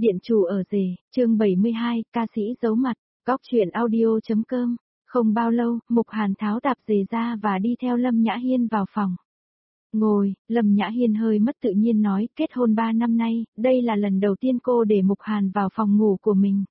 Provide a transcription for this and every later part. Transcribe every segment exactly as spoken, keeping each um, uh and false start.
Điện chủ ở rể, chương bảy mươi hai, ca sĩ giấu mặt, góc truyện audio.com. Không bao lâu, Mục Hàn tháo tạp dề ra và đi theo Lâm Nhã Hiên vào phòng. Ngồi, Lâm Nhã Hiên hơi mất tự nhiên nói, kết hôn ba năm nay, đây là lần đầu tiên cô để Mục Hàn vào phòng ngủ của mình.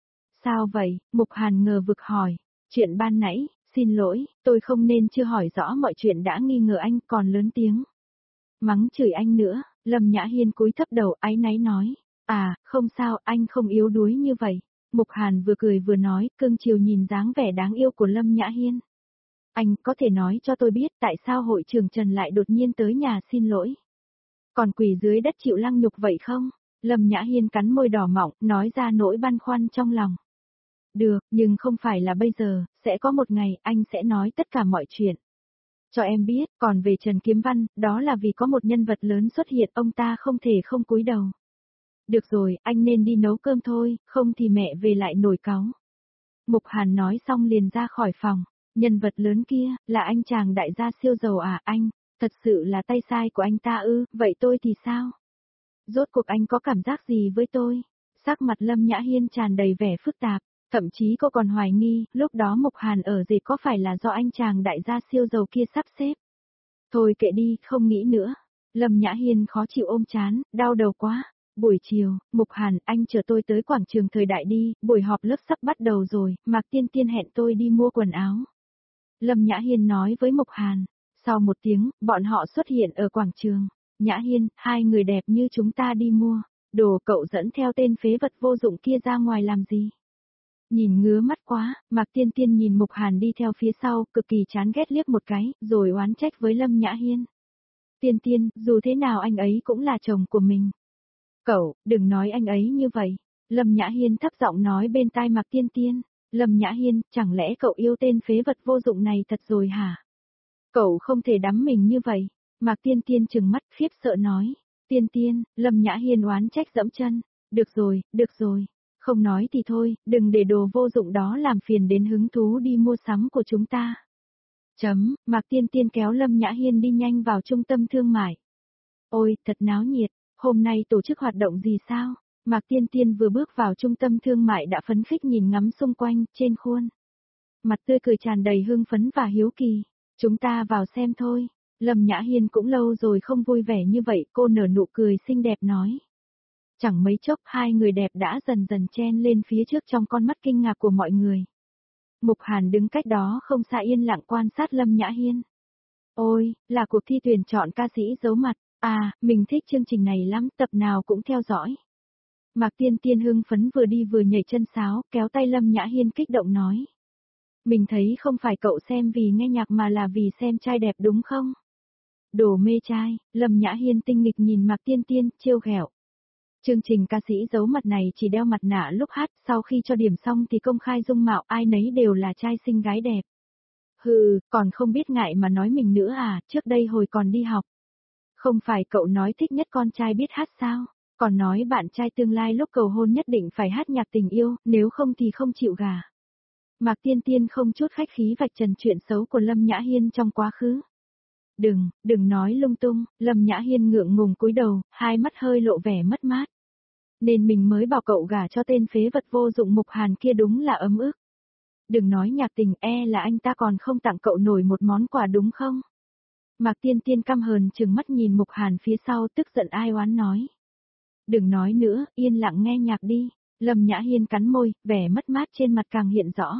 Sao vậy? Mục Hàn ngờ vực hỏi. Chuyện ban nãy, xin lỗi, tôi không nên chưa hỏi rõ mọi chuyện đã nghi ngờ anh, còn lớn tiếng mắng chửi anh nữa. Lâm Nhã Hiên cúi thấp đầu áy náy nói. À, không sao, anh không yếu đuối như vậy. Mục Hàn vừa cười vừa nói, cưng chiều nhìn dáng vẻ đáng yêu của Lâm Nhã Hiên. Anh có thể nói cho tôi biết tại sao hội trưởng Trần lại đột nhiên tới nhà xin lỗi? Còn quỳ dưới đất chịu lăng nhục vậy không? Lâm Nhã Hiên cắn môi đỏ mọng, nói ra nỗi băn khoăn trong lòng. Được, nhưng không phải là bây giờ, sẽ có một ngày anh sẽ nói tất cả mọi chuyện cho em biết, còn về Trần Kiếm Văn, đó là vì có một nhân vật lớn xuất hiện, ông ta không thể không cúi đầu. Được rồi, anh nên đi nấu cơm thôi, không thì mẹ về lại nổi cáu. Mục Hàn nói xong liền ra khỏi phòng. Nhân vật lớn kia, là anh chàng đại gia siêu giàu à? Anh, thật sự là tay sai của anh ta ư? Vậy tôi thì sao? Rốt cuộc anh có cảm giác gì với tôi? Sắc mặt Lâm Nhã Hiên tràn đầy vẻ phức tạp, thậm chí cô còn hoài nghi, lúc đó Mục Hàn ở rể có phải là do anh chàng đại gia siêu giàu kia sắp xếp? Thôi kệ đi, không nghĩ nữa. Lâm Nhã Hiên khó chịu ôm chán, đau đầu quá. Buổi chiều, Mục Hàn, anh chờ tôi tới quảng trường Thời Đại đi, buổi họp lớp sắp bắt đầu rồi, Mạc Tiên Tiên hẹn tôi đi mua quần áo. Lâm Nhã Hiên nói với Mục Hàn. Sau một tiếng, bọn họ xuất hiện ở quảng trường. Nhã Hiên, hai người đẹp như chúng ta đi mua. Đồ cậu dẫn theo tên phế vật vô dụng kia ra ngoài làm gì? Nhìn ngứa mắt quá, Mạc Tiên Tiên nhìn Mục Hàn đi theo phía sau, cực kỳ chán ghét liếc một cái, rồi oán trách với Lâm Nhã Hiên. Tiên Tiên, dù thế nào anh ấy cũng là chồng của mình. Cậu, đừng nói anh ấy như vậy. Lâm Nhã Hiên thấp giọng nói bên tai Mạc Tiên Tiên. Lâm Nhã Hiên, chẳng lẽ cậu yêu tên phế vật vô dụng này thật rồi hả? Cậu không thể đắm mình như vậy. Mạc Tiên Tiên trừng mắt khiếp sợ nói. Tiên Tiên, Lâm Nhã Hiên oán trách dẫm chân. Được rồi, được rồi. Không nói thì thôi, đừng để đồ vô dụng đó làm phiền đến hứng thú đi mua sắm của chúng ta. Chấm, Mạc Tiên Tiên kéo Lâm Nhã Hiên đi nhanh vào trung tâm thương mại. Ôi, thật náo nhiệt. Hôm nay tổ chức hoạt động gì sao? Mạc Tiên Tiên vừa bước vào trung tâm thương mại đã phấn khích nhìn ngắm xung quanh, trên khuôn mặt tươi cười tràn đầy hưng phấn và hiếu kỳ. Chúng ta vào xem thôi. Lâm Nhã Hiên cũng lâu rồi không vui vẻ như vậy, cô nở nụ cười xinh đẹp nói. Chẳng mấy chốc hai người đẹp đã dần dần chen lên phía trước trong con mắt kinh ngạc của mọi người. Mục Hàn đứng cách đó không xa yên lặng quan sát Lâm Nhã Hiên. Ôi, là cuộc thi tuyển chọn ca sĩ giấu mặt. À, mình thích chương trình này lắm, tập nào cũng theo dõi. Mạc Tiên Tiên hưng phấn vừa đi vừa nhảy chân sáo, kéo tay Lâm Nhã Hiên kích động nói. Mình thấy không phải cậu xem vì nghe nhạc mà là vì xem trai đẹp đúng không? Đồ mê trai, Lâm Nhã Hiên tinh nghịch nhìn Mạc Tiên Tiên, trêu ghẹo. Chương trình ca sĩ giấu mặt này chỉ đeo mặt nạ lúc hát, sau khi cho điểm xong thì công khai dung mạo, ai nấy đều là trai xinh gái đẹp. Hừ, còn không biết ngại mà nói mình nữa à, trước đây hồi còn đi học. Không phải cậu nói thích nhất con trai biết hát sao? Còn nói bạn trai tương lai lúc cầu hôn nhất định phải hát nhạc tình yêu, nếu không thì không chịu gả. Mạc Tiên Tiên không chút khách khí vạch trần chuyện xấu của Lâm Nhã Hiên trong quá khứ. Đừng, đừng nói lung tung, Lâm Nhã Hiên ngượng ngùng cúi đầu, hai mắt hơi lộ vẻ mất mát. Nên mình mới bảo cậu gả cho tên phế vật vô dụng Mục Hàn kia đúng là ấm ức. Đừng nói nhạc tình, e là anh ta còn không tặng cậu nổi một món quà đúng không? Mạc Tiên Tiên căm hờn trừng mắt nhìn Mục Hàn phía sau tức giận ai oán nói. Đừng nói nữa, yên lặng nghe nhạc đi. Lâm Nhã Hiên cắn môi, vẻ mất mát trên mặt càng hiện rõ.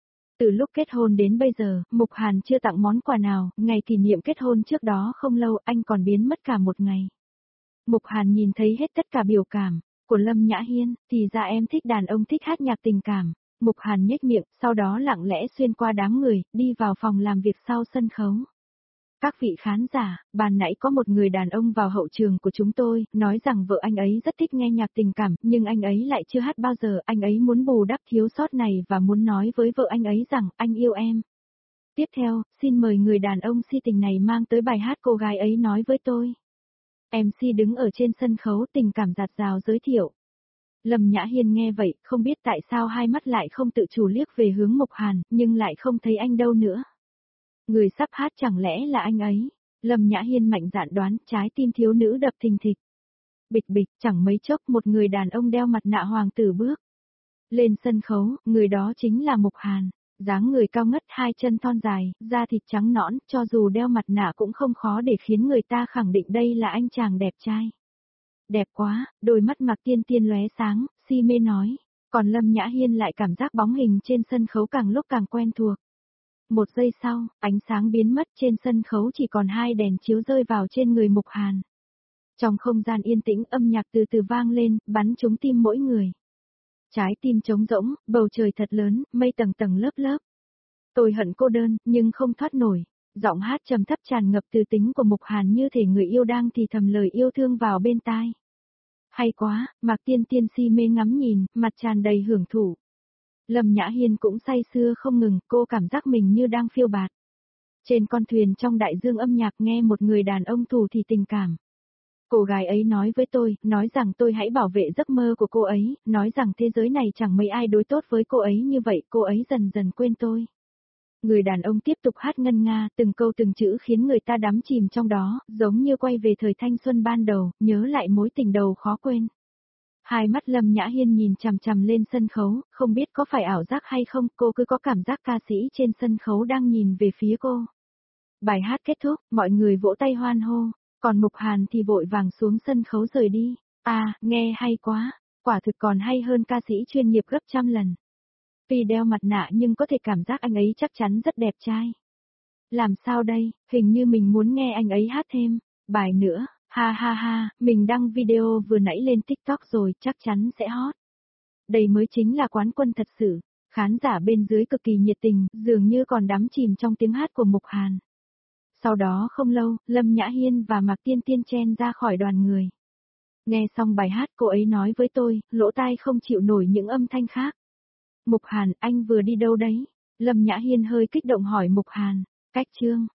Từ lúc kết hôn đến bây giờ, Mục Hàn chưa tặng món quà nào, ngày kỷ niệm kết hôn trước đó không lâu anh còn biến mất cả một ngày. Mục Hàn nhìn thấy hết tất cả biểu cảm của Lâm Nhã Hiên, thì ra em thích đàn ông thích hát nhạc tình cảm. Mục Hàn nhếch miệng, sau đó lặng lẽ xuyên qua đám người, đi vào phòng làm việc sau sân khấu. Các vị khán giả, ban nãy có một người đàn ông vào hậu trường của chúng tôi, nói rằng vợ anh ấy rất thích nghe nhạc tình cảm, nhưng anh ấy lại chưa hát bao giờ, anh ấy muốn bù đắp thiếu sót này và muốn nói với vợ anh ấy rằng, anh yêu em. Tiếp theo, xin mời người đàn ông si tình này mang tới bài hát cô gái ấy nói với tôi. em xê đứng ở trên sân khấu tình cảm dạt dào giới thiệu. Lâm Nhã Hiên nghe vậy, không biết tại sao hai mắt lại không tự chủ liếc về hướng Mục Hàn, nhưng lại không thấy anh đâu nữa. Người sắp hát chẳng lẽ là anh ấy? Lâm Nhã Hiên mạnh dạn đoán, trái tim thiếu nữ đập thình thịch. Bịch bịch, chẳng mấy chốc một người đàn ông đeo mặt nạ hoàng tử bước lên sân khấu, người đó chính là Mục Hàn. Dáng người cao ngất, hai chân thon dài, da thịt trắng nõn, cho dù đeo mặt nạ cũng không khó để khiến người ta khẳng định đây là anh chàng đẹp trai. Đẹp quá, đôi mắt Mạc Tiên Tiên lóe sáng, si mê nói. Còn Lâm Nhã Hiên lại cảm giác bóng hình trên sân khấu càng lúc càng quen thuộc. Một giây sau, ánh sáng biến mất, trên sân khấu chỉ còn hai đèn chiếu rơi vào trên người Mục Hàn. Trong không gian yên tĩnh, âm nhạc từ từ vang lên, bắn trúng tim mỗi người. Trái tim trống rỗng, bầu trời thật lớn, mây tầng tầng lớp lớp. Tôi hận cô đơn, nhưng không thoát nổi. Giọng hát trầm thấp tràn ngập từ tính của Mục Hàn như thể người yêu đang thì thầm lời yêu thương vào bên tai. Hay quá, Mạc Tiên Tiên si mê ngắm nhìn, mặt tràn đầy hưởng thụ. Lâm Nhã Hiên cũng say sưa không ngừng, cô cảm giác mình như đang phiêu bạt. Trên con thuyền trong đại dương âm nhạc nghe một người đàn ông thủ thì tình cảm. Cô gái ấy nói với tôi, nói rằng tôi hãy bảo vệ giấc mơ của cô ấy, nói rằng thế giới này chẳng mấy ai đối tốt với cô ấy như vậy, cô ấy dần dần quên tôi. Người đàn ông tiếp tục hát ngân nga, từng câu từng chữ khiến người ta đắm chìm trong đó, giống như quay về thời thanh xuân ban đầu, nhớ lại mối tình đầu khó quên. Hai mắt Lâm Nhã Hiên nhìn chằm chằm lên sân khấu, không biết có phải ảo giác hay không, cô cứ có cảm giác ca sĩ trên sân khấu đang nhìn về phía cô. Bài hát kết thúc, mọi người vỗ tay hoan hô, còn Mục Hàn thì vội vàng xuống sân khấu rời đi. À, nghe hay quá, quả thực còn hay hơn ca sĩ chuyên nghiệp gấp trăm lần. Vì đeo mặt nạ nhưng có thể cảm giác anh ấy chắc chắn rất đẹp trai. Làm sao đây, hình như mình muốn nghe anh ấy hát thêm, bài nữa, ha ha ha, mình đăng video vừa nãy lên TikTok rồi, chắc chắn sẽ hot. Đây mới chính là quán quân thật sự, khán giả bên dưới cực kỳ nhiệt tình, dường như còn đắm chìm trong tiếng hát của Mục Hàn. Sau đó không lâu, Lâm Nhã Hiên và Mạc Tiên Tiên chen ra khỏi đoàn người. Nghe xong bài hát cô ấy nói với tôi, lỗ tai không chịu nổi những âm thanh khác. Mục Hàn, anh vừa đi đâu đấy? Lâm Nhã Hiên hơi kích động hỏi Mục Hàn. Cách chương.